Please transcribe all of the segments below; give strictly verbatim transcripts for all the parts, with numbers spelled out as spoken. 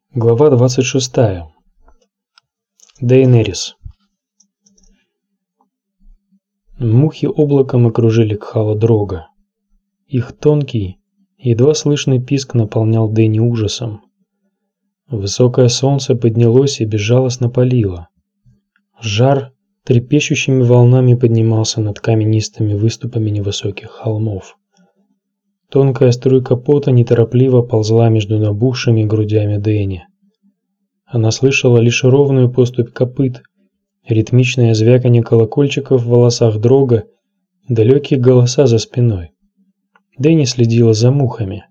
Глава двадцать шестая. Дейенерис. Мухи облаком окружили Кхала Дрога. Их тонкий, едва слышный писк наполнял Дэни ужасом. Высокое солнце поднялось и безжалостно палило. Жар трепещущими волнами поднимался над каменистыми выступами невысоких холмов. Тонкая струйка пота неторопливо ползла между набухшими грудями Дэни. Она слышала лишь ровную поступь копыт, ритмичное звяканье колокольчиков в волосах Дрога, далекие голоса за спиной. Дэни следила за мухами.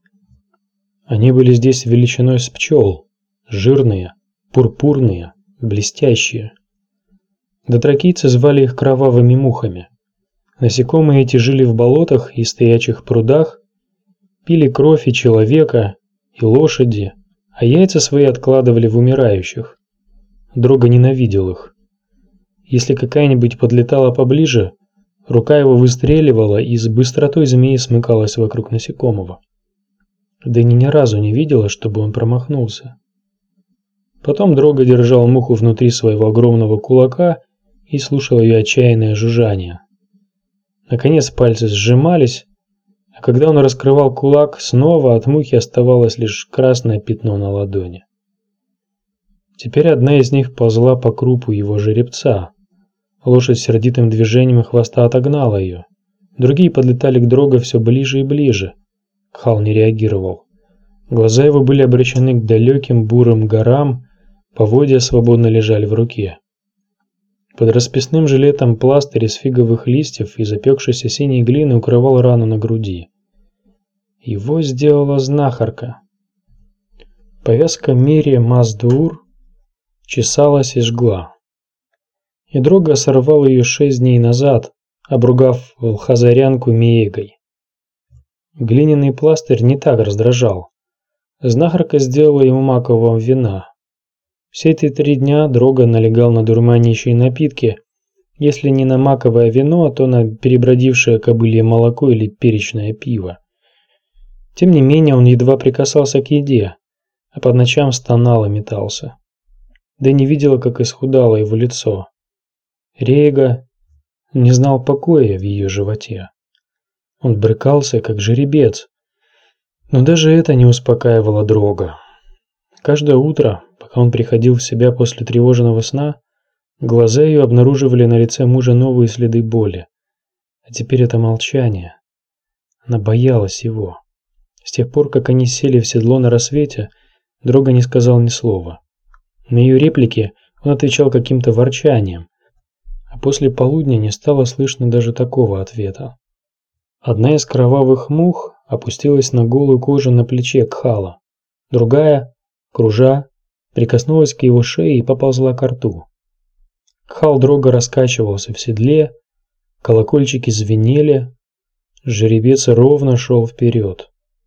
Они были здесь величиной с пчел, жирные, пурпурные, блестящие. Дотракийцы звали их кровавыми мухами. Насекомые эти жили в болотах и стоячих прудах, пили кровь и человека, и лошади, а яйца свои откладывали в умирающих. Дрога ненавидел их. Если какая-нибудь подлетала поближе, рука его выстреливала и с быстротой змеи смыкалась вокруг насекомого. Дэни ни разу не видела, чтобы он промахнулся. Потом Дрога держал муху внутри своего огромного кулака и слушал ее отчаянное жужжание. Наконец пальцы сжимались, а когда он раскрывал кулак, снова от мухи оставалось лишь красное пятно на ладони. Теперь одна из них ползла по крупу его жеребца. Лошадь сердитым движением хвоста отогнала ее. Другие подлетали к Дрога все ближе и ближе. Кхал не реагировал. Глаза его были обращены к далеким бурым горам, поводья свободно лежали в руке. Под расписным жилетом пластырь из фиговых листьев и запекшейся синей глины укрывал рану на груди. Его сделала знахарка. Повязка Мири Маздуур чесалась и жгла. И Дрога сорвал ее шесть дней назад, обругав волхозарянку Миегой. Глиняный пластырь не так раздражал. Знахарка сделала ему макового вина. Все эти три дня Дрога налегал на дурманящие напитки, если не на маковое вино, то на перебродившее кобылье молоко или перечное пиво. Тем не менее он едва прикасался к еде, а по ночам стонал и метался. Дэни видела, как исхудало его лицо. Рега не знал покоя в ее животе. Он брыкался, как жеребец, но даже это не успокаивало Дрога. Каждое утро, пока он приходил в себя после тревожного сна, глаза ее обнаруживали на лице мужа новые следы боли. А теперь это молчание. Она боялась его. С тех пор, как они сели в седло на рассвете, Дрога не сказал ни слова. На ее реплики он отвечал каким-то ворчанием, а после полудня не стало слышно даже такого ответа. Одна из кровавых мух опустилась на голую кожу на плече Кхала, другая, кружа, прикоснулась к его шее и поползла к рту. Кхал Дрога раскачивался в седле, колокольчики звенели, жеребец ровно шел вперед.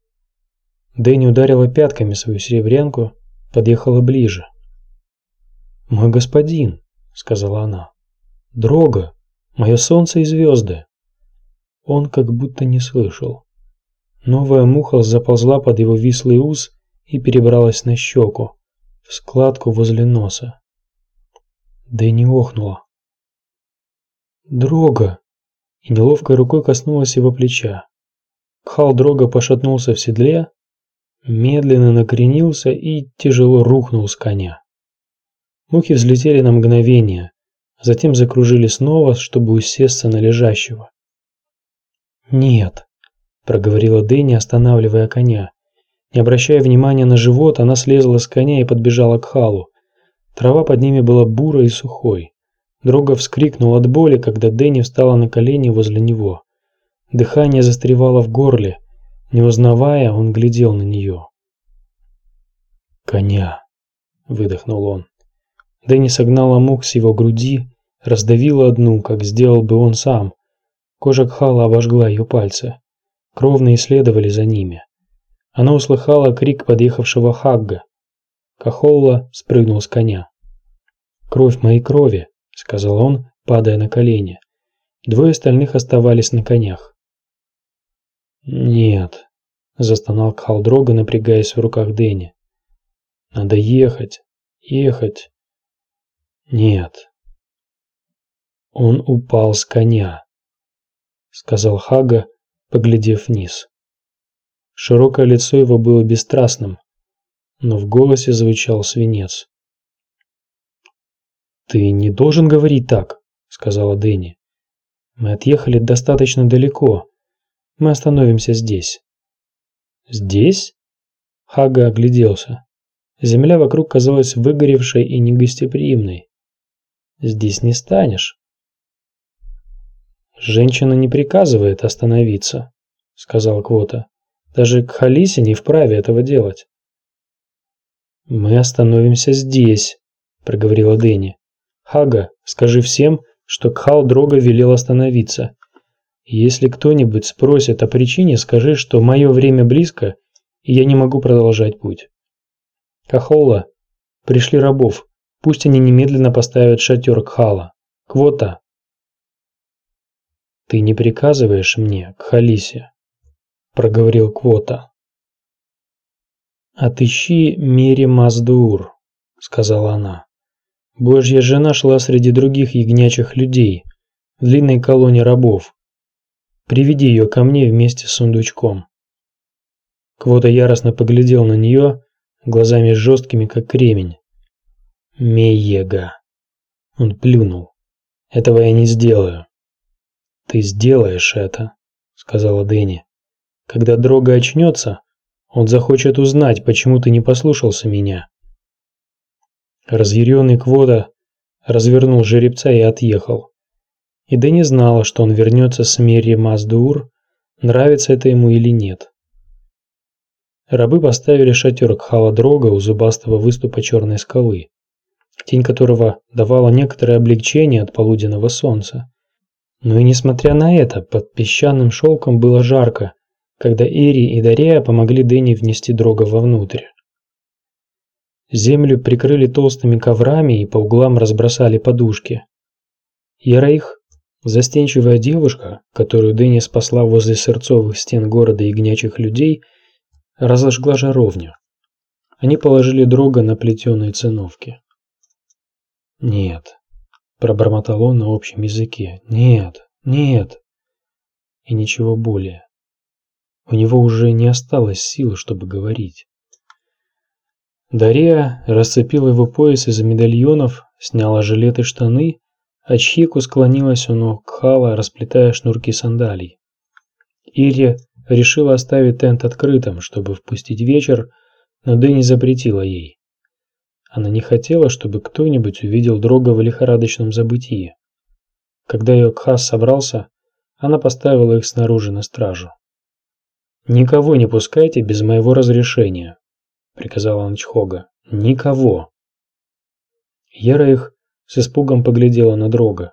Дэни ударила пятками свою серебрянку, подъехала ближе. «Мой господин», — сказала она, — «Дрога, мое солнце и звезды». Он как будто не слышал. Новая муха заползла под его вислый ус и перебралась на щеку, в складку возле носа. Дэни охнула. «Дрога!» и неловкой рукой коснулась его плеча. Кхал Дрога пошатнулся в седле, медленно накренился и тяжело рухнул с коня. Мухи взлетели на мгновение, затем закружили снова, чтобы усесться на лежащего. «Нет», — проговорила Дэни, останавливая коня. Не обращая внимания на живот, она слезла с коня и подбежала к Кхалу. Трава под ними была бурой и сухой. Дрога вскрикнул от боли, когда Дэни встала на колени возле него. Дыхание застревало в горле. Не узнавая, он глядел на нее. «Коня!» — выдохнул он. Дэни согнала мух с его груди, раздавила одну, как сделал бы он сам. Кожа Кхала обожгла ее пальцы. Кровные следовали за ними. Она услыхала крик подъехавшего Хагга. Кахолла спрыгнул с коня. «Кровь моей крови», — сказал он, падая на колени. Двое остальных оставались на конях. «Нет», — застонал Кхал Дрога, напрягаясь в руках Дэни. Надо ехать, ехать. Нет. Он упал с коня, сказал Хага, поглядев вниз. Широкое лицо его было бесстрастным, но в голосе звучал свинец. «Ты не должен говорить так», — сказала Дэнни. «Мы отъехали достаточно далеко. Мы остановимся здесь». «Здесь?» Хага огляделся. Земля вокруг казалась выгоревшей и негостеприимной. «Здесь не станешь». «Женщина не приказывает остановиться», — сказал Квота. «Даже Кхалиси не вправе этого делать». «Мы остановимся здесь», — проговорила Дэнни. «Хага, скажи всем, что Кхал-Дрога велел остановиться. Если кто-нибудь спросит о причине, скажи, что мое время близко, и я не могу продолжать путь. Кахолла, пришли рабов, пусть они немедленно поставят шатер Кхала. Квота». «Ты не приказываешь мне, Кхалиси», — проговорил Квота. «Отыщи Мери Маздуур», — сказала она. «Божья жена шла среди других ягнячьих людей, в длинной колонне рабов. Приведи ее ко мне вместе с сундучком». Квота яростно поглядел на нее, глазами жесткими, как кремень. «Мейега». Он плюнул. «Этого я не сделаю». «Ты сделаешь это», — сказала Дэнни. «Когда Дрога очнется, он захочет узнать, почему ты не послушался меня». Разъяренный Квота развернул жеребца и отъехал. И Дэнни знала, что он вернется с Мерри Маздуур, нравится это ему или нет. Рабы поставили шатер Кхала-Дрога у зубастого выступа черной скалы, тень которого давала некоторое облегчение от полуденного солнца. Но и несмотря на это, под песчаным шелком было жарко, когда Эри и Дарея помогли Дэнни внести Дрога вовнутрь. Землю прикрыли толстыми коврами и по углам разбросали подушки. Яраих, застенчивая девушка, которую Дэнни спасла возле сырцовых стен города ягнячьих людей, разожгла жаровню. Они положили Дрога на плетеные циновки. «Нет», — пробормотал он на общем языке, — «нет, нет». И ничего более. У него уже не осталось сил, чтобы говорить. Дарея расцепила его пояс из медальонов, сняла жилет и штаны, а Чхику склонилась у ног Кхала, расплетая шнурки сандалий. Ирия решила оставить тент открытым, чтобы впустить вечер, но Дэнни запретила ей. Она не хотела, чтобы кто-нибудь увидел Дрога в лихорадочном забытии. Когда ее Кхас собрался, она поставила их снаружи на стражу. «Никого не пускайте без моего разрешения», — приказала она Чхога. «Никого». Яраих с испугом поглядела на Дрога.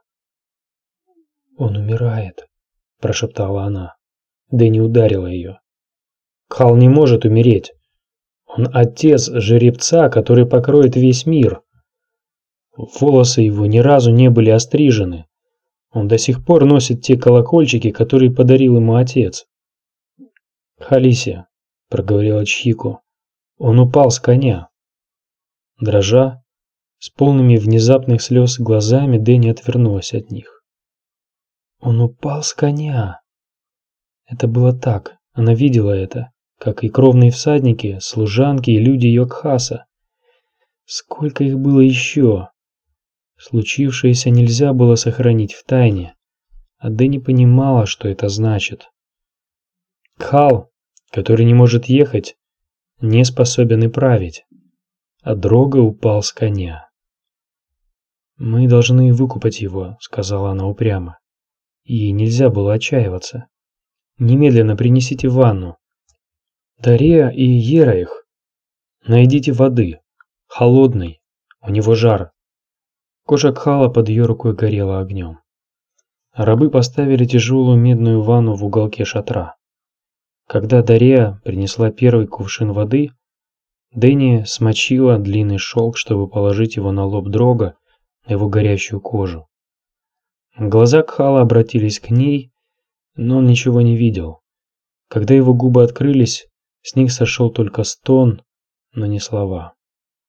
«Он умирает», — прошептала она. Дэнни ударила ее. «Кхал не может умереть. Он отец жеребца, который покроет весь мир. Волосы его ни разу не были острижены. Он до сих пор носит те колокольчики, которые подарил ему отец». «Халисия», — проговорила Чхику, — «он упал с коня». Дрожа, с полными внезапных слез глазами, Дэнни отвернулась от них. «Он упал с коня». Это было так, она видела это, как и кровные всадники, служанки и люди ее Кхаса. Сколько их было еще? Случившееся нельзя было сохранить в тайне, а Дэнни понимала, что это значит. Кхал, который не может ехать, не способен и править, а Дрога упал с коня. «Мы должны выкупать его», — сказала она упрямо. Ей нельзя было отчаиваться. «Немедленно принесите ванну. Дарея и Ераих, найдите воды, холодной, у него жар». Кожа Кхала под ее рукой горела огнем. Рабы поставили тяжелую медную ванну в уголке шатра. Когда Дарея принесла первый кувшин воды, Дэнни смочила длинный шелк, чтобы положить его на лоб Дрога, на его горящую кожу. Глаза Кхала обратились к ней, но он ничего не видел. Когда его губы открылись, с них сошел только стон, но не слова.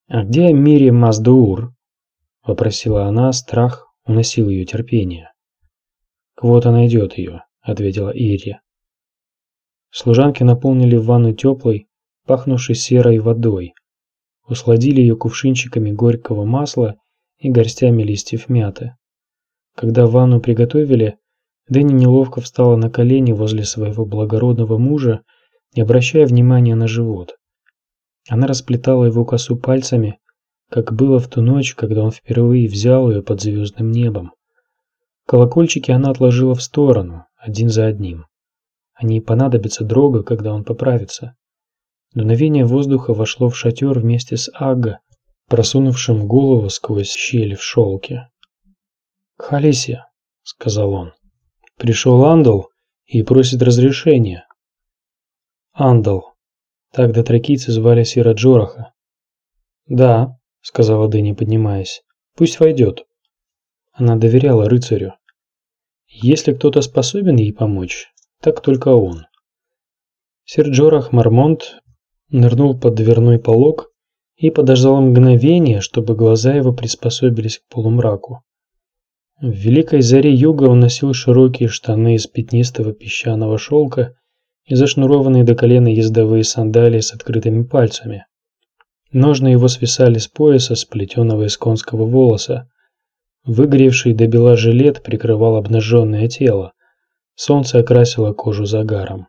«А где Мири Маздуур?» – вопросила она, страх уносил ее терпение. «Вот она идет ее», – ответила Ири. Служанки наполнили ванну теплой, пахнувшей серой водой, усладили ее кувшинчиками горького масла и горстями листьев мяты. Когда ванну приготовили, Дэнни неловко встала на колени возле своего благородного мужа, не обращая внимания на живот. Она расплетала его косу пальцами, как было в ту ночь, когда он впервые взял ее под звездным небом. Колокольчики она отложила в сторону, один за одним. Они понадобятся Дрого, когда он поправится. Дуновение воздуха вошло в шатер вместе с Агго, просунувшим голову сквозь щель в шелке. «Халисия», — сказал он, — «пришел Андал и просит разрешения». «Андал», так дотракийцы звали Сира Джораха. «Да», — сказала Дэнни, поднимаясь, — «пусть войдет». Она доверяла рыцарю. Если кто-то способен ей помочь, так только он. Сир Джорах Мармонт нырнул под дверной полог и подождал мгновение, чтобы глаза его приспособились к полумраку. В великой заре юга он носил широкие штаны из пятнистого песчаного шелка и зашнурованные до колена ездовые сандалии с открытыми пальцами. Ножны его свисали с пояса, сплетенного из конского волоса. Выгоревший до бела жилет прикрывал обнаженное тело. Солнце окрасило кожу загаром.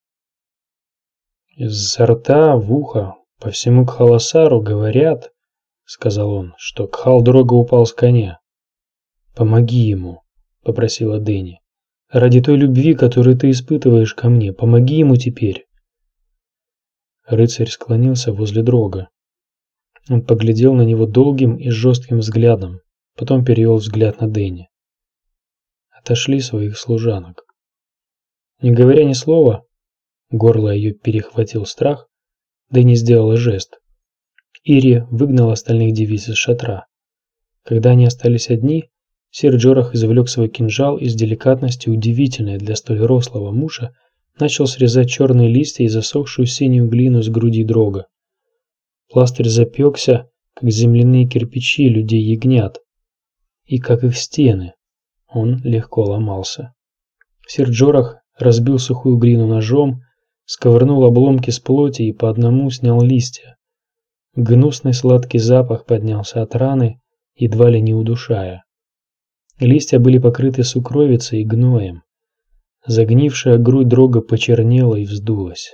«Изо рта в ухо по всему Кхаласару говорят, — сказал он, — что Кхал-Дрога упал с коня. Помоги ему, — попросила Дэнни. Ради той любви, которую ты испытываешь ко мне, помоги ему теперь». Рыцарь склонился возле Дрога. Он поглядел на него долгим и жестким взглядом, потом перевел взгляд на Дэнни. Отошли своих служанок. Не говоря ни слова, горло ее перехватил страх, Дэнни сделала жест. Ири выгнала остальных девиц из шатра. Когда они остались одни, сир Джорах извлек свой кинжал и с деликатностью, удивительной для столь рослого мужа, начал срезать черные листья и засохшую синюю глину с груди Дрога. Пластырь запекся, как земляные кирпичи людей-ягнят, и как их стены. Он легко ломался. Сир Джорах разбил сухую глину ножом, сковырнул обломки с плоти и по одному снял листья. Гнусный сладкий запах поднялся от раны, едва ли не удушая. Листья были покрыты сукровицей и гноем. Загнившая грудь Дрога почернела и вздулась.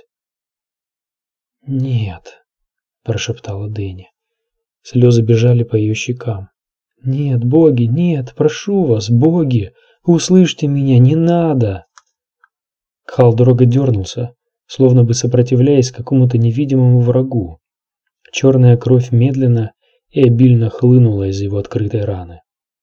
«Нет», — прошептала Дэнни. Слезы бежали по ее щекам. «Нет, боги, нет, прошу вас, боги, услышьте меня, не надо!» Кхал-Дрога дернулся, словно бы сопротивляясь какому-то невидимому врагу. Черная кровь медленно и обильно хлынула из его открытой раны.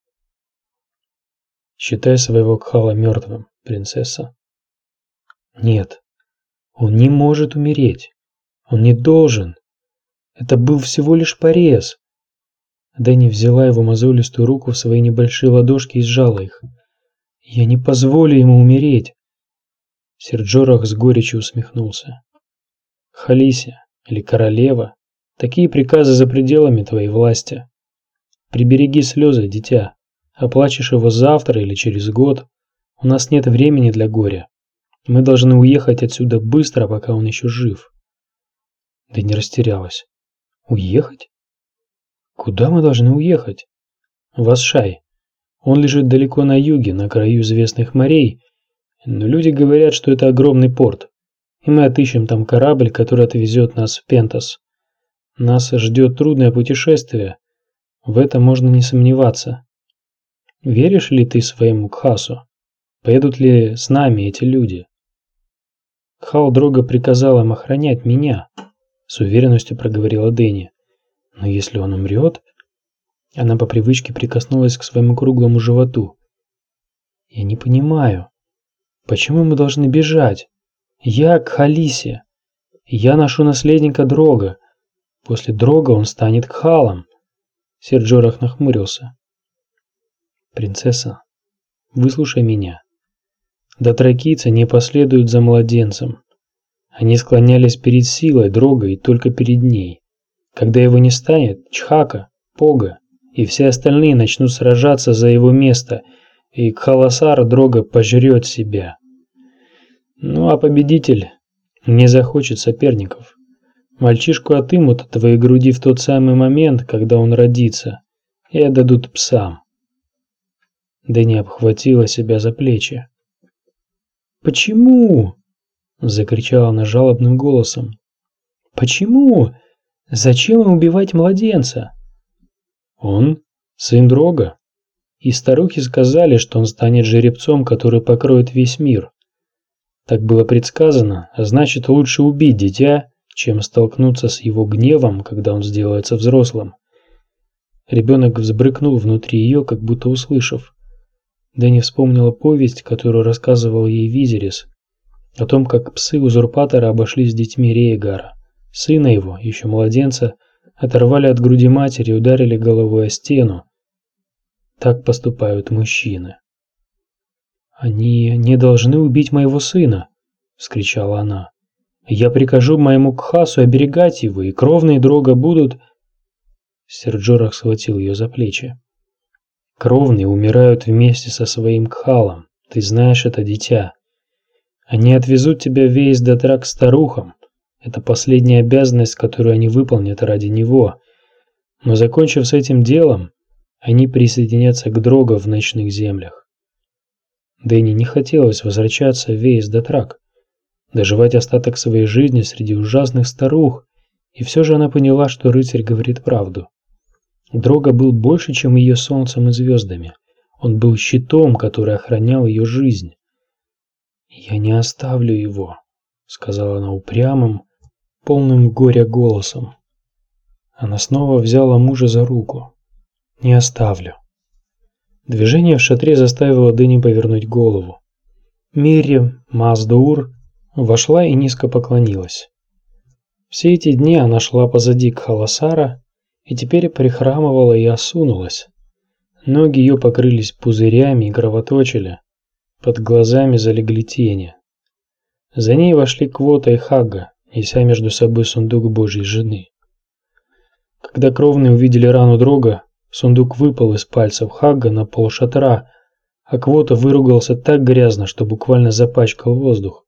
«Считай своего Кхала мертвым, принцесса». «Нет, он не может умереть. Он не должен. Это был всего лишь порез». Дэнни взяла его мозолистую руку в свои небольшие ладошки и сжала их. «Я не позволю ему умереть». Сир Джорах с горечью усмехнулся. «Халисия или королева, такие приказы за пределами твоей власти. Прибереги слезы, дитя. Оплачешь его завтра или через год. У нас нет времени для горя. Мы должны уехать отсюда быстро, пока он еще жив». Дэнни растерялась. «Уехать? Куда мы должны уехать?» «В Асшай. Он лежит далеко на юге, на краю известных морей, но люди говорят, что это огромный порт, и мы отыщем там корабль, который отвезет нас в Пентас. Нас ждет трудное путешествие, в этом можно не сомневаться. Веришь ли ты своему Кхасу? Поедут ли с нами эти люди?» «Кхал-Дрога приказал им охранять меня», — с уверенностью проговорила Дэнни. «Но если он умрет...» Она по привычке прикоснулась к своему круглому животу. «Я не понимаю, почему мы должны бежать? Я Кхалиси. Я ношу наследника Дрога. После Дрога он станет Кхалом». Сир Джорах нахмурился. «Принцесса, выслушай меня. Дотракийцы не последуют за младенцем. Они склонялись перед силой Дрога и только перед ней. Когда его не станет, Чхака, Пога и все остальные начнут сражаться за его место, и Кхаласар Дрога пожрет себя. Ну а победитель не захочет соперников. Мальчишку отымут от твоей груди в тот самый момент, когда он родится, и отдадут псам. Дэнни обхватила себя за плечи. «Почему?» – закричала она жалобным голосом. «Почему? Зачем им убивать младенца?» «Он сын Дрога, и старухи сказали, что он станет жеребцом, который покроет весь мир. Так было предсказано, а значит, лучше убить дитя, чем столкнуться с его гневом, когда он сделается взрослым». Ребенок взбрыкнул внутри ее, как будто услышав. Дэнни вспомнила повесть, которую рассказывал ей Визерис, о том, как псы-узурпаторы обошлись с детьми Рейгара. Сына его, еще младенца, оторвали от груди матери и ударили головой о стену. Так поступают мужчины. «Они не должны убить моего сына!» – вскричала она. «Я прикажу моему Кхасу оберегать его, и кровные Дрога будут...» Серджорах схватил ее за плечи. «Кровные умирают вместе со своим Кхалом. Ты знаешь это, дитя. Они отвезут тебя в Вейс-Датрак к старухам. Это последняя обязанность, которую они выполнят ради него. Но закончив с этим делом, они присоединятся к Дрога в ночных землях». Дэнни не хотелось возвращаться в Вейс-Датрак, доживать остаток своей жизни среди ужасных старух, и все же она поняла, что рыцарь говорит правду. Дрога был больше, чем ее солнцем и звездами. Он был щитом, который охранял ее жизнь. «Я не оставлю его», — сказала она упрямым, полным горя голосом. Она снова взяла мужа за руку. «Не оставлю». Движение в шатре заставило Дэнни повернуть голову. Мирри Маздуур вошла и низко поклонилась. Все эти дни она шла позади Кхаласара и теперь прихрамывала и осунулась. Ноги ее покрылись пузырями и кровоточили, под глазами залегли тени. За ней вошли Квота и Хагга, неся между собой сундук Божьей жены. Когда кровные увидели рану Дрога, сундук выпал из пальцев Хагга на пол шатра, а Квота выругался так грязно, что буквально запачкал воздух.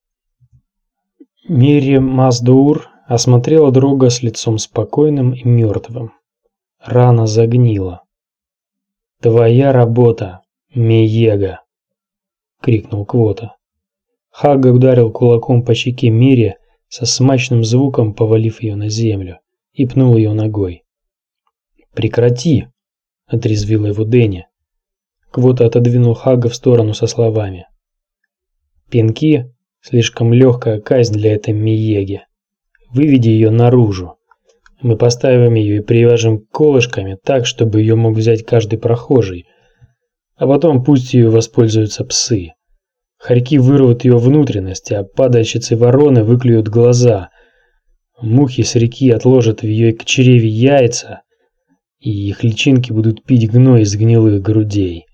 Мирри Маздуур осмотрела Дрога с лицом спокойным и мертвым. Рана загнила. «Твоя работа, Меега!» — крикнул Квота. Хагга ударил кулаком по щеке Мирри со смачным звуком, повалив ее на землю, и пнул ее ногой. «Прекрати!» — отрезвила его Дэнни. Квота отодвинул Хагга в сторону со словами: «Пинки — слишком легкая казнь для этой Мееги. Выведи ее наружу. Мы поставим ее и привяжем колышками так, чтобы ее мог взять каждый прохожий. А потом пусть ее воспользуются псы. Хорьки вырвут ее внутренности, а падальщицы вороны выклюют глаза. Мухи с реки отложат в ее чреве яйца, и их личинки будут пить гной из гнилых грудей».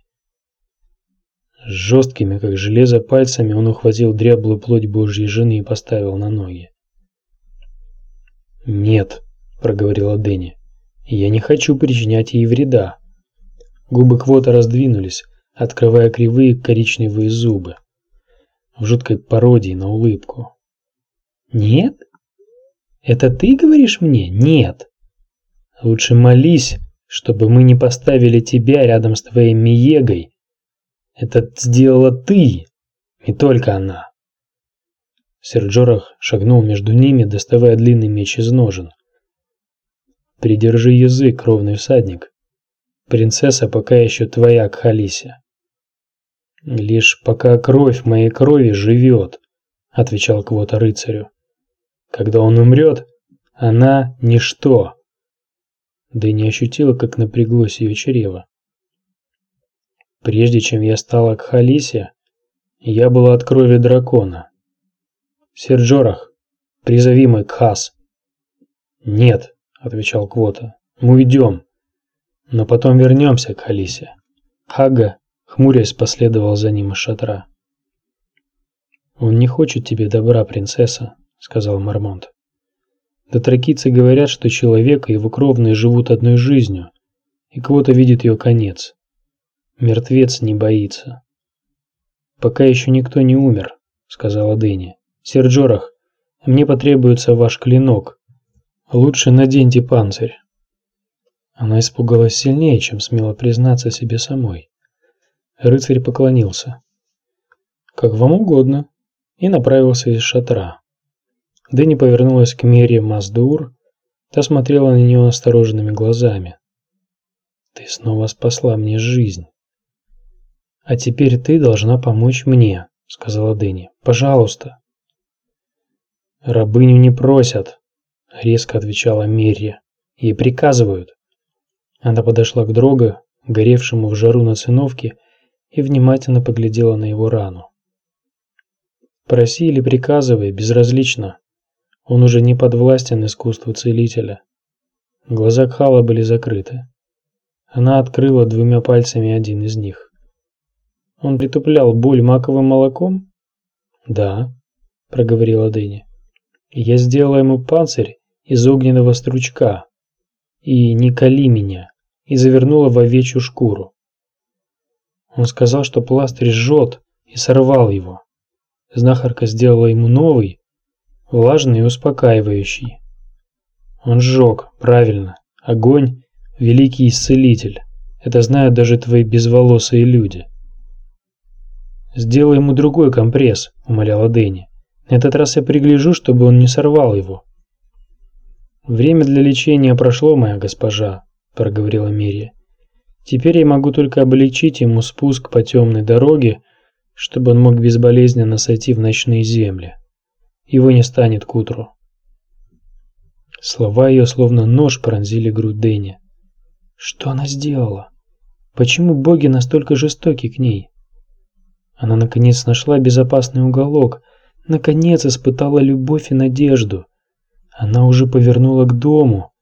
Жесткими, как железо, пальцами он ухватил дряблую плоть Божьей жены и поставил на ноги. «Нет», — проговорила Дэнни, — «я не хочу причинять ей вреда». Губы Квота раздвинулись, открывая кривые коричневые зубы, в жуткой пародии на улыбку. «Нет? Это ты говоришь мне? Нет. Лучше молись, чтобы мы не поставили тебя рядом с твоей Меегой. Это сделала ты, не только она». Серджорах шагнул между ними, доставая длинный меч из ножен. «Придержи язык, кровный всадник. Принцесса пока еще твоя, Кхалиси». «Лишь пока кровь моей крови живет», — отвечал Квота рыцарю. «Когда он умрет, она ничто». Да и не ощутила, как напряглось ее чрево. «Прежде чем я стала Кхалиси, я была от крови дракона. Серджорах, призови мой Кхас». «Нет», — отвечал Квота, — «мы уйдем, но потом вернемся к Кхалиси». Хагга, хмурясь, последовал за ним из шатра. «Он не хочет тебе добра, принцесса», — сказал Мармонт. Дотракийцы говорят, что человек и его кровные живут одной жизнью, и кого-то видит ее конец. Мертвец не боится. «Пока еще никто не умер», — сказала Дэнни. «Сэр Джорах, мне потребуется ваш клинок. Лучше наденьте панцирь». Она испугалась сильнее, чем смела признаться себе самой. Рыцарь поклонился. «Как вам угодно», и направился из шатра. Дэнни повернулась к Мерри Мас-Дуур, та смотрела на нее настороженными глазами. «Ты снова спасла мне жизнь». «А теперь ты должна помочь мне», — сказала Дэнни. «Пожалуйста». «Рабыню не просят», — резко отвечала Мерри. «Ей приказывают». Она подошла к Дрого, горевшему в жару на циновке, и внимательно поглядела на его рану. «Проси или приказывай, безразлично. Он уже не подвластен искусству целителя». Глаза Кхала были закрыты. Она открыла двумя пальцами один из них. «Он притуплял боль маковым молоком?» «Да», — проговорила Дэнни. «Я сделала ему панцирь из огненного стручка и «не кали меня» и завернула в овечью шкуру. Он сказал, что пластырь жжет, и сорвал его. Знахарка сделала ему новый, влажный и успокаивающий. Он сжег, правильно. Огонь — великий исцелитель. Это знают даже твои безволосые люди. «Сделай ему другой компресс», — умоляла Дэнни. «На этот раз я пригляжу, чтобы он не сорвал его». «Время для лечения прошло, моя госпожа», — проговорила Мерри. «Теперь я могу только облегчить ему спуск по темной дороге, чтобы он мог безболезненно сойти в ночные земли. Его не станет к утру». Слова ее словно нож пронзили грудь Дэнни. Что она сделала? Почему боги настолько жестоки к ней? Она наконец нашла безопасный уголок, наконец испытала любовь и надежду. Она уже повернула к дому,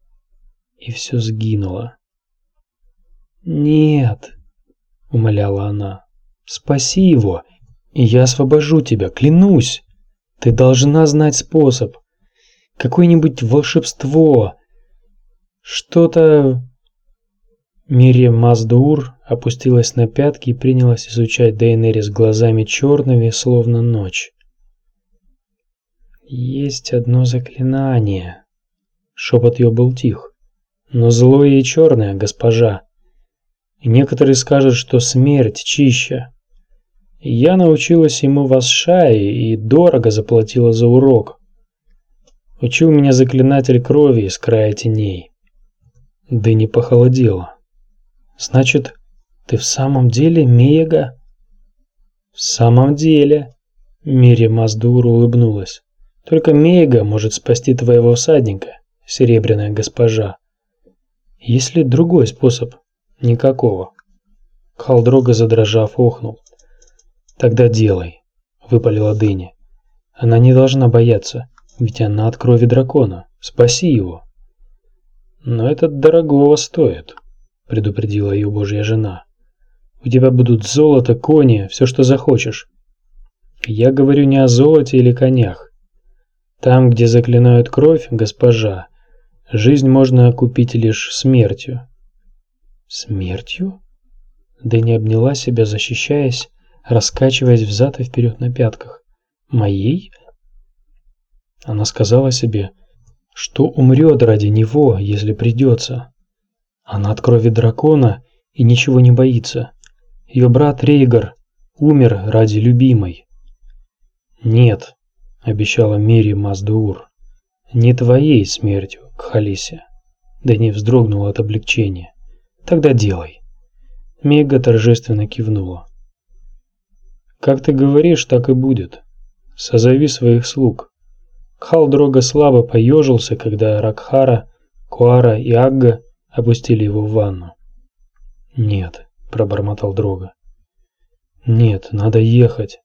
и все сгинуло. «Нет», — умоляла она, — «спаси его, и я освобожу тебя, клянусь. Ты должна знать способ. Какое-нибудь волшебство. Что-то...» Мерри Мас-Дуур опустилась на пятки и принялась изучать Дейенерис глазами черными, словно ночь. «Есть одно заклинание». Шепот ее был тих. «Но злое и черное, госпожа. И некоторые скажут, что смерть чище. Я научилась ему в Асшае и дорого заплатила за урок. Учил меня заклинатель крови из края теней». Дэнни похолодела. «Значит, ты в самом деле Меяга?» «В самом деле», — Мерри Мас-Дуур улыбнулась. «Только Меяга может спасти твоего всадника, серебряная госпожа. Есть ли другой способ?» «Никакого». Кхал Дрога, задрожав, охнул. «Тогда делай», — выпалила Дэнни. «Она не должна бояться, ведь она от крови дракона. Спаси его». «Но это дорогого стоит», — предупредила ее божья жена. «У тебя будут золото, кони, все, что захочешь». «Я говорю не о золоте или конях. Там, где заклинают кровь, госпожа, жизнь можно купить лишь смертью». «Смертью?» Дэнни обняла себя, защищаясь, раскачиваясь взад и вперед на пятках. «Моей?» Она сказала себе, что умрет ради него, если придется. Она от крови дракона и ничего не боится. Ее брат Рейгар умер ради любимой. «Нет», — обещала Мерри Мас-Дуур, — «не твоей смертью, Кхалисе». Дэнни вздрогнула от облегчения. «Тогда делай». Мега торжественно кивнула. «Как ты говоришь, так и будет. Созови своих слуг». Кхал Дрога слабо поежился, когда Ракхара, Куара и Агга опустили его в ванну. «Нет», — пробормотал Дрога. «Нет, надо ехать».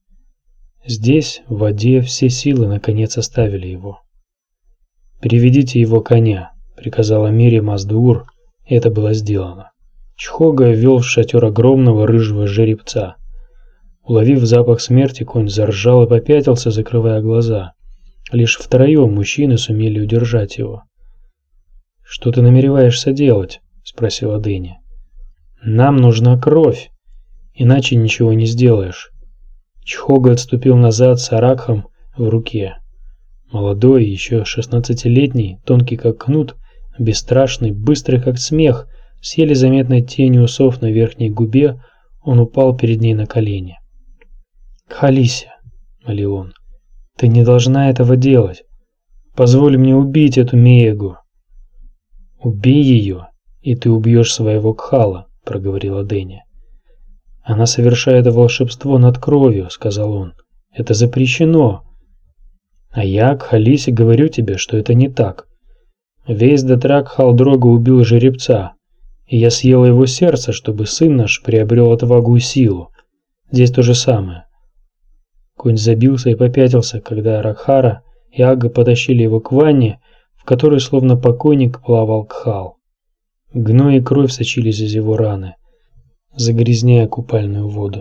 Здесь, в воде, все силы наконец оставили его. «Приведите его коня», — приказала Мерри Мас-Дуур, и это было сделано. Чхога ввел в шатер огромного рыжего жеребца. Уловив запах смерти, конь заржал и попятился, закрывая глаза. Лишь втроем мужчины сумели удержать его. «Что ты намереваешься делать?» – спросила Дэнни. «Нам нужна кровь, иначе ничего не сделаешь». Чхога отступил назад с аракхом в руке. Молодой, еще шестнадцатилетний, тонкий как кнут, бесстрашный, быстрый как смех, с еле заметной тенью усов на верхней губе, он упал перед ней на колени. «Кхалися», — молил он, — «ты не должна этого делать. Позволь мне убить эту Меегу». «Убей ее, и ты убьешь своего Кхала», — проговорила Дэнни. «Она совершает волшебство над кровью», — сказал он. «Это запрещено». «А я, Кхалиси, говорю тебе, что это не так. Весь Детрак Хал-Дрога убил жеребца, и я съела его сердце, чтобы сын наш приобрел отвагу и силу. Здесь то же самое». Конь забился и попятился, когда Ракхара и Агга потащили его к ванне, в которой словно покойник плавал Кхал. Гной и кровь сочились из его раны, загрязняя купальную воду.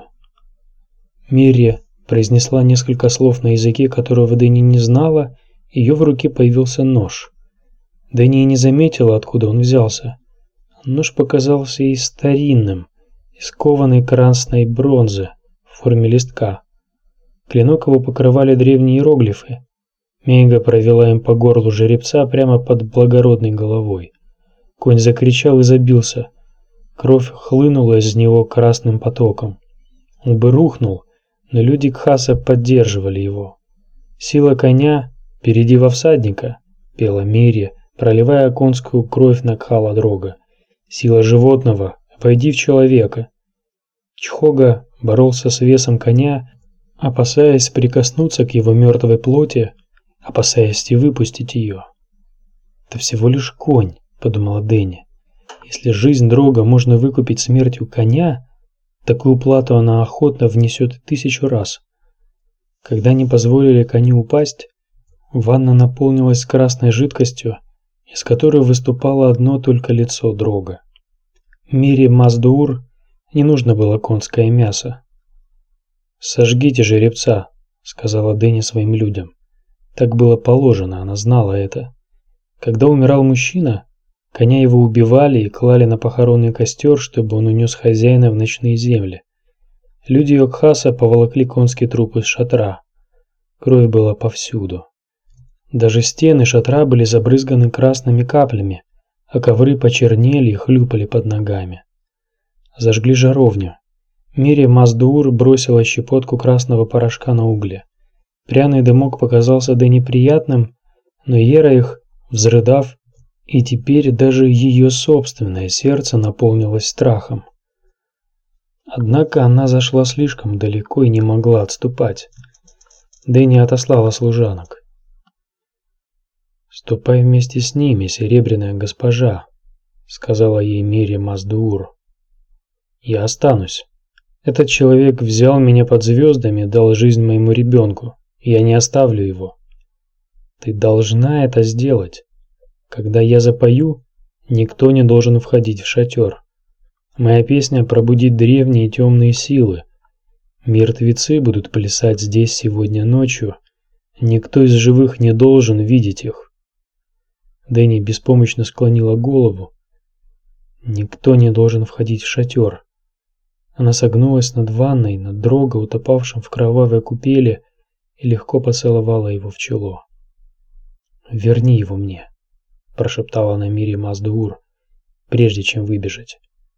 Мирья произнесла несколько слов на языке, которого Дэнни не знала, и ее в руке появился нож. Дэнни не заметила, откуда он взялся. Нож показался ей старинным, из кованой красной бронзы в форме листка. Клинок его покрывали древние иероглифы. Меега провела им по горлу жеребца прямо под благородной головой. Конь закричал и забился. Кровь хлынула из него красным потоком. Он бы рухнул, но люди Кхаса поддерживали его. «Сила коня, перейди во всадника», — пела Мирья, проливая конскую кровь на Кхала-Дрога. «Сила животного, войди в человека». Чхога боролся с весом коня, опасаясь прикоснуться к его мертвой плоти, опасаясь и выпустить ее. «Это всего лишь конь», — подумала Дэнни. «Если жизнь Дрога можно выкупить смертью коня, такую плату она охотно внесет тысячу раз». Когда не позволили коню упасть, ванна наполнилась красной жидкостью, из которой выступало одно только лицо Дрога. Мире Маздуур не нужно было конское мясо. «Сожгите жеребца», — сказала Дэнни своим людям. Так было положено, она знала это. Когда умирал мужчина, коня его убивали и клали на похоронный костер, чтобы он унес хозяина в ночные земли. Люди Йокхаса поволокли конский труп из шатра. Кровь была повсюду. Даже стены шатра были забрызганы красными каплями, а ковры почернели и хлюпали под ногами. Зажгли жаровню. Мире Маздуур бросила щепотку красного порошка на угли. Пряный дымок показался Дэнни неприятным, но Ера их, взрыдав, и теперь даже ее собственное сердце наполнилось страхом. Однако она зашла слишком далеко и не могла отступать. Дэнни отослала служанок. «Ступай вместе с ними, серебряная госпожа», — сказала ей Мире Маздуур. «Я останусь. Этот человек взял меня под звездами, дал жизнь моему ребенку. Я не оставлю его. Ты должна это сделать. Когда я запою, никто не должен входить в шатер. Моя песня пробудит древние темные силы. Мертвецы будут плясать здесь сегодня ночью. Никто из живых не должен видеть их». Дэнни беспомощно склонила голову. Никто не должен входить в шатер. Она согнулась над ванной, над Дрога, утопавшим в кровавой купели, и легко поцеловала его в чело. «Верни его мне», – прошептала она Мире Маздуур, прежде чем выбежать.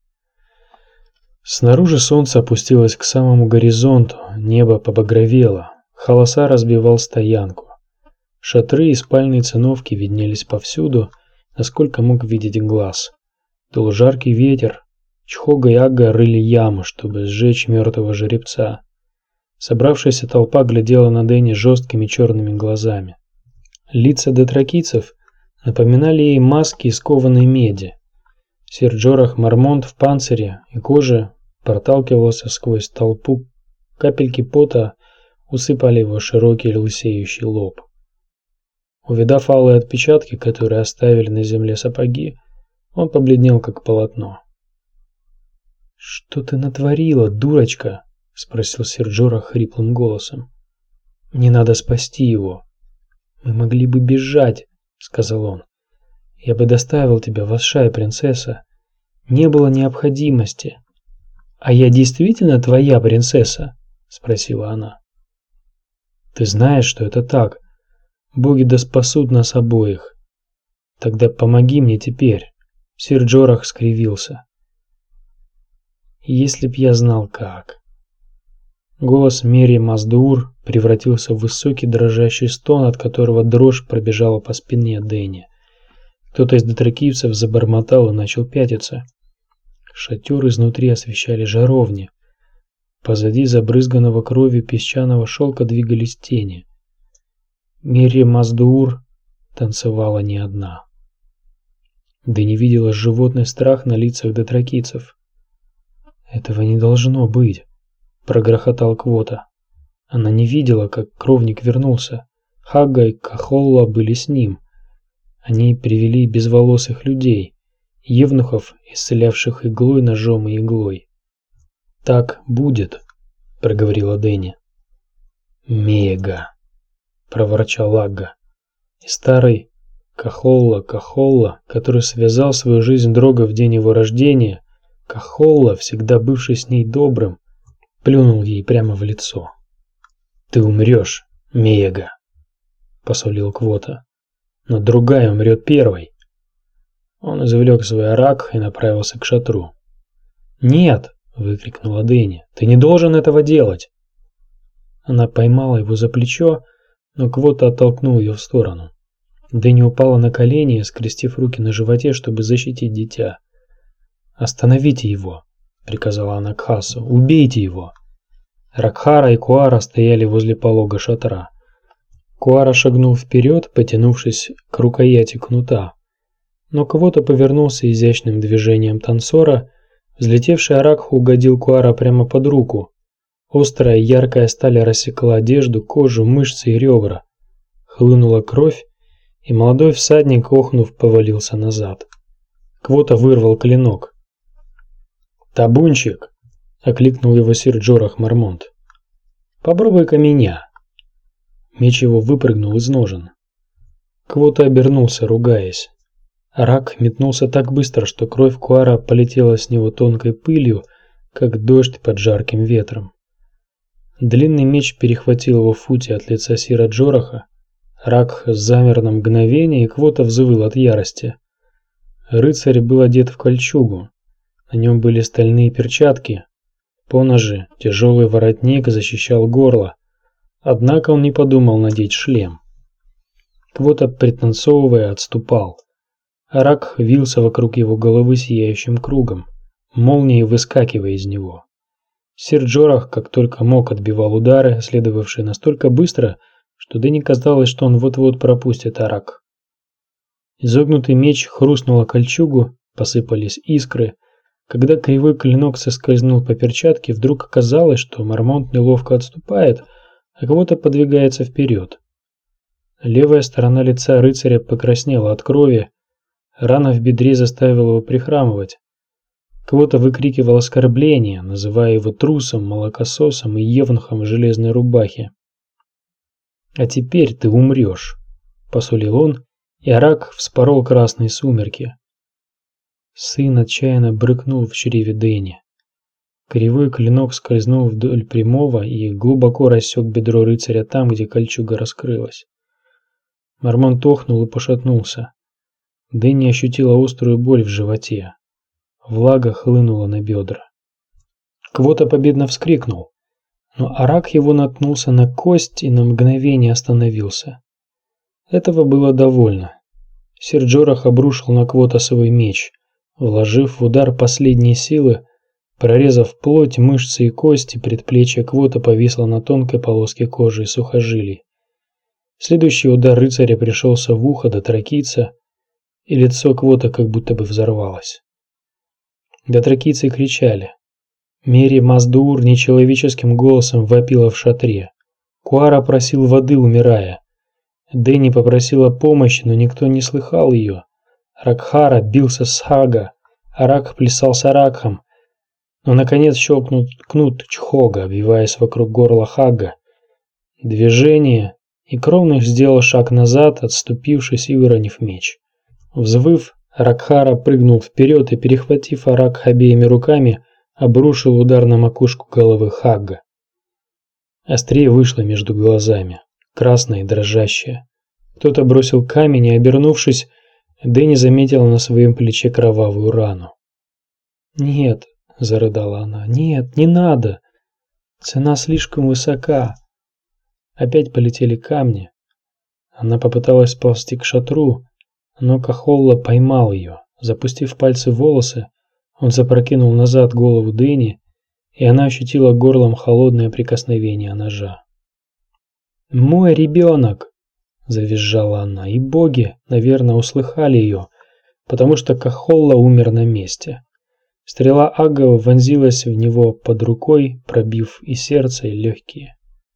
Снаружи солнце опустилось к самому горизонту, небо побагровело, Халаса разбивал стоянку. Шатры и спальные циновки виднелись повсюду, насколько мог видеть глаз. Дул жаркий ветер, Чхога и Агга рыли яму, чтобы сжечь мертвого жеребца. Собравшаяся толпа глядела на Дэнни жесткими черными глазами. Лица детракийцев напоминали ей маски из кованой меди. Сир Джорах Мармонт в панцире и коже проталкивался сквозь толпу, капельки пота усыпали его широкий лысеющий лоб. Увидав алые отпечатки, которые оставили на земле сапоги, он побледнел как полотно. «Что ты натворила, дурочка?» — спросил сир Джорах хриплым голосом. «Мне надо спасти его». «Мы могли бы бежать», — сказал он. «Я бы доставил тебя в Асшай, принцесса. Не было необходимости». «А я действительно твоя принцесса?» — спросила она. «Ты знаешь, что это так. Боги да спасут нас обоих. Тогда помоги мне теперь». Сир Джорах скривился. «Если б я знал как». Голос Мерри Маздуур превратился в высокий дрожащий стон, от которого дрожь пробежала по спине Дэни. Кто-то из дотракийцев забормотал и начал пятиться. Шатер изнутри освещали жаровни. Позади забрызганного кровью песчаного шелка двигались тени. Мерри Маздуур танцевала не одна. Дэни видела животный страх на лицах дотракийцев. «Этого не должно быть», — прогрохотал Квота. Она не видела, как кровник вернулся. Хагга и Кахолла были с ним. Они привели безволосых людей, евнухов, исцелявших иглой, ножом и иглой. «Так будет», — проговорила Дэни. «Мега», — проворчал Агга. И старый Кахолла Кахолла, который связал свою жизнь Дрога в день его рождения, Кахолла, всегда бывший с ней добрым, плюнул ей прямо в лицо. «Ты умрешь, Мега», — посулил Квота. «Но другая умрет первой». Он извлек свой арак и направился к шатру. «Нет!» — выкрикнула Дэни. «Ты не должен этого делать!» Она поймала его за плечо, но Квота оттолкнул ее в сторону. Дэни упала на колени, скрестив руки на животе, чтобы защитить дитя. «Остановите его!» — приказала она Кхасу. «Убейте его!» Ракхара и Куара стояли возле полога шатра. Куара шагнул вперед, потянувшись к рукояти кнута. Но Квота повернулся изящным движением танцора. Взлетевший аракх угодил Куара прямо под руку. Острая яркая сталь рассекла одежду, кожу, мышцы и ребра. Хлынула кровь, и молодой всадник, охнув, повалился назад. Квота вырвал клинок. «Табунчик!» — окликнул его сир Джорах Мармонт. «Попробуй-ка меня!» Меч его выпрыгнул из ножен. Квота обернулся, ругаясь. Арак метнулся так быстро, что кровь Куара полетела с него тонкой пылью, как дождь под жарким ветром. Длинный меч перехватил его в футе от лица сира Джораха. Арак замер на мгновение, и Квота взвыл от ярости. Рыцарь был одет в кольчугу. На нем были стальные перчатки. Поножи, тяжелый воротник защищал горло. Однако он не подумал надеть шлем. Квота, пританцовывая, отступал. Арак вился вокруг его головы сияющим кругом, молнией выскакивая из него. Сир Джорах, как только мог, отбивал удары, следовавшие настолько быстро, что Дэни казалось, что он вот-вот пропустит Арак. Изогнутый меч хрустнул о кольчугу, посыпались искры. Когда кривой клинок соскользнул по перчатке, вдруг оказалось, что Мармонт неловко отступает, а кого-то подвигается вперед. Левая сторона лица рыцаря покраснела от крови, рана в бедре заставила его прихрамывать. Кого-то выкрикивал оскорбления, называя его трусом, молокососом и евнухом в железной рубахе. «А теперь ты умрешь», — посулил он, и Арак вспорол красные сумерки. Сын отчаянно брыкнул в чреве Дэни. Кривой клинок скользнул вдоль прямого и глубоко рассек бедро рыцаря там, где кольчуга раскрылась. Мармонт охнул и пошатнулся. Дэни ощутила острую боль в животе. Влага хлынула на бедра. Квота победно вскрикнул, но Арак его наткнулся на кость и на мгновение остановился. Этого было довольно. Сир Джорах обрушил на Квота свой меч, вложив в удар последние силы. Прорезав плоть, мышцы и кости, предплечье Квота повисло на тонкой полоске кожи и сухожилий. Следующий удар рыцаря пришелся в ухо дотракийца, и лицо Квота как будто бы взорвалось. Дотракийцы кричали. Мерри Маздуур нечеловеческим голосом вопила в шатре. Куара просил воды, умирая. Дэни попросила помощи, но никто не слыхал ее. Ракхара бился с Хага, Арак плясал с Аракхом. Но, наконец, щелкнул кнут Чхога, обвиваясь вокруг горла Хагга. Движение, и Кровных сделал шаг назад, отступившись и выронив меч. Взвыв, Ракхара прыгнул вперед и, перехватив Аракх обеими руками, обрушил удар на макушку головы Хагга. Острие вышло между глазами, красное и дрожащее. Кто-то бросил камень, и, обернувшись, Дэнни заметила на своем плече кровавую рану. «Нет», — зарыдала она, — «нет, не надо. Цена слишком высока». Опять полетели камни. Она попыталась ползти к шатру, но Кахолла поймал ее. Запустив пальцы в волосы, он запрокинул назад голову Дэнни, и она ощутила горлом холодное прикосновение ножа. «Мой ребенок!» – завизжала она, и боги, наверное, услыхали ее, потому что Кахолла умер на месте. Стрела Агга вонзилась в него под рукой, пробив и сердце, и легкие.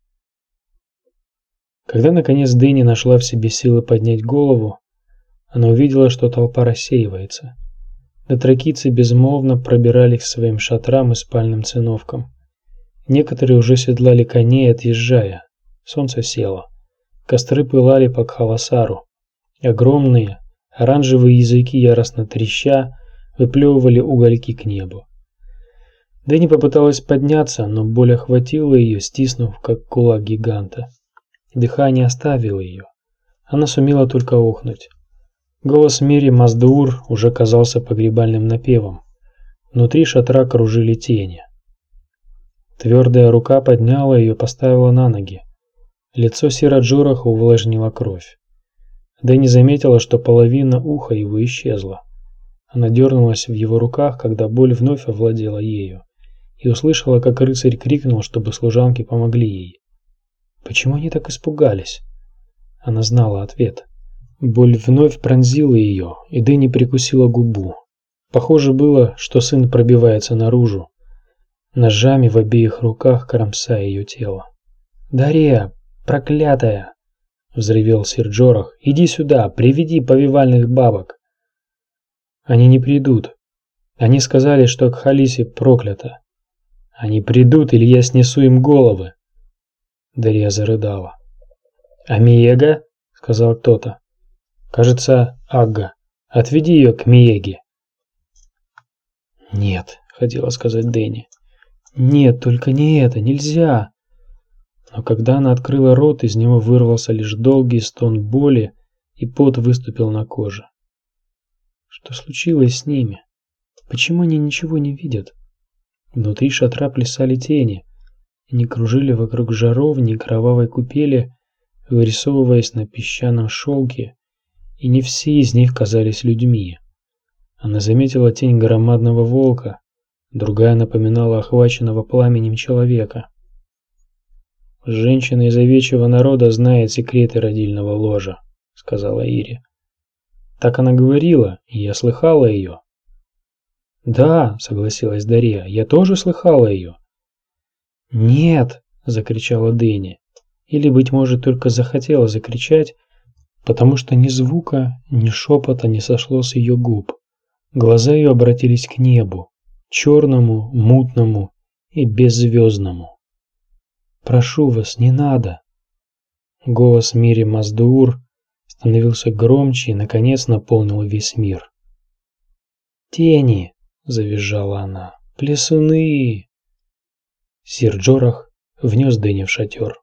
Когда наконец Дэнни нашла в себе силы поднять голову, она увидела, что толпа рассеивается. Дотракийцы безмолвно пробирались к своим шатрам и спальным циновкам. Некоторые уже седлали коней, отъезжая. Солнце село. Костры пылали по Кхаласару. Огромные оранжевые языки, яростно треща, выплевывали угольки к небу. Дэнни попыталась подняться, но боль охватила ее, стиснув, как кулак гиганта. Дыхание оставило ее. Она сумела только охнуть. Голос Мири Маздуур уже казался погребальным напевом. Внутри шатра кружили тени. Твердая рука подняла ее, поставила на ноги. Лицо Сираджораха увлажнила кровь. Дэнни заметила, что половина уха его исчезла. Она дернулась в его руках, когда боль вновь овладела ею, и услышала, как рыцарь крикнул, чтобы служанки помогли ей. Почему они так испугались? Она знала ответ. Боль вновь пронзила ее, и Дэнни прикусила губу. Похоже было, что сын пробивается наружу, ножами в обеих руках кромсая ее тело. «Дария, проклятая!» — взревел Сир-Джорах. «Иди сюда, приведи повивальных бабок!» «Они не придут. Они сказали, что Кхалиси проклята. Они придут, или я снесу им головы!» Дария зарыдала. «Амиега?» — сказал кто-то. «Кажется, Агга. Отведи ее к Миеге». «Нет», — хотела сказать Дэнни. «Нет, только не это, нельзя». Но когда она открыла рот, из него вырвался лишь долгий стон боли, и пот выступил на коже. Что случилось с ними? Почему они ничего не видят? Внутри шатра плясали тени. Они кружили вокруг жаровни и кровавой купели, вырисовываясь на песчаном шелке, и не все из них казались людьми. Она заметила тень громадного волка, другая напоминала охваченного пламенем человека. «Женщина из овечьего народа знает секреты родильного ложа», — сказала Ири. «Так она говорила, и я слыхала ее». «Да», — согласилась Дария, — «я тоже слыхала ее». «Нет», — закричала Дэнни, или, быть может, только захотела закричать, потому что ни звука, ни шепота не сошло с ее губ. Глаза ее обратились к небу, черному, мутному и беззвездному. «Прошу вас, не надо!» Голос Мири Маздуур становился громче и, наконец, наполнил весь мир. «Тени!» — завизжала она. «Плесуны!» Сир-Джорах внес Дэнни в шатер.